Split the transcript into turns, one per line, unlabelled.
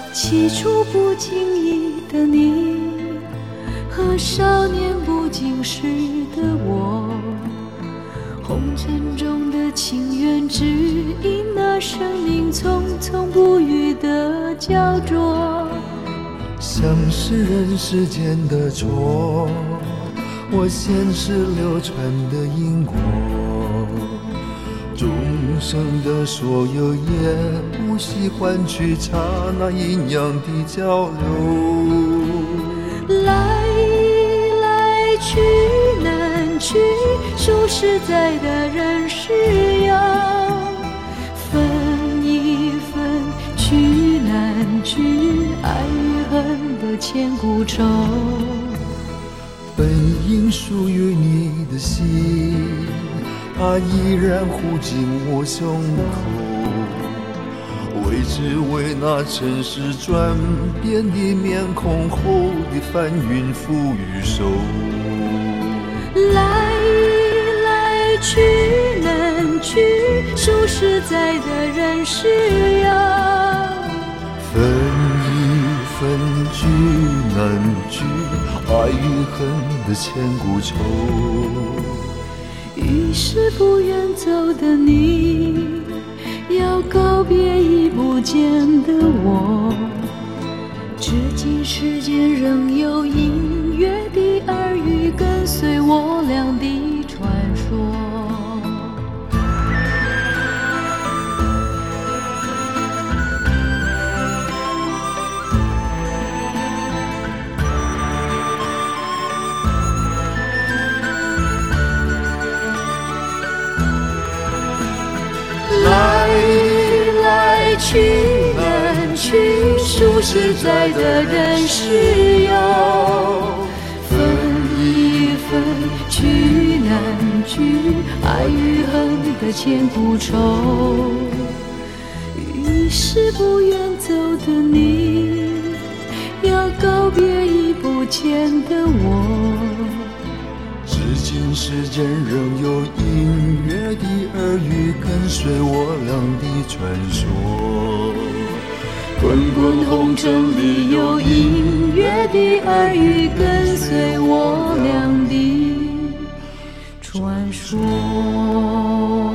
起初不经意的你，和少年不经事的我，红尘中的情缘，只因那生命匆匆不语的焦灼。
像是人世间的错，我前世流传的因果，众生的所有也不惜换取刹那阴阳的交流。
来来去难去，说实在的人是要分一分，去难去，爱与恨的千古愁。
本应属于你的心，它依然护紧我胸口，为只为那尘世转变的面孔后的翻云覆雨手。
来来去难去，说实在的人是要
分一分，聚难聚，爱与恨的千古愁。
于是不愿走的你，要告别已不见的我，至今世间仍有隐约的耳语跟随我俩的传说。去难去，说实在的人是要分一分，去难聚，爱与恨的千古愁。于是不愿走的你，要告别已不见的我，
至今世间仍有隐约的耳语跟随我俩的传说。
滚滚红尘里有隐约的耳语跟随我俩的传说。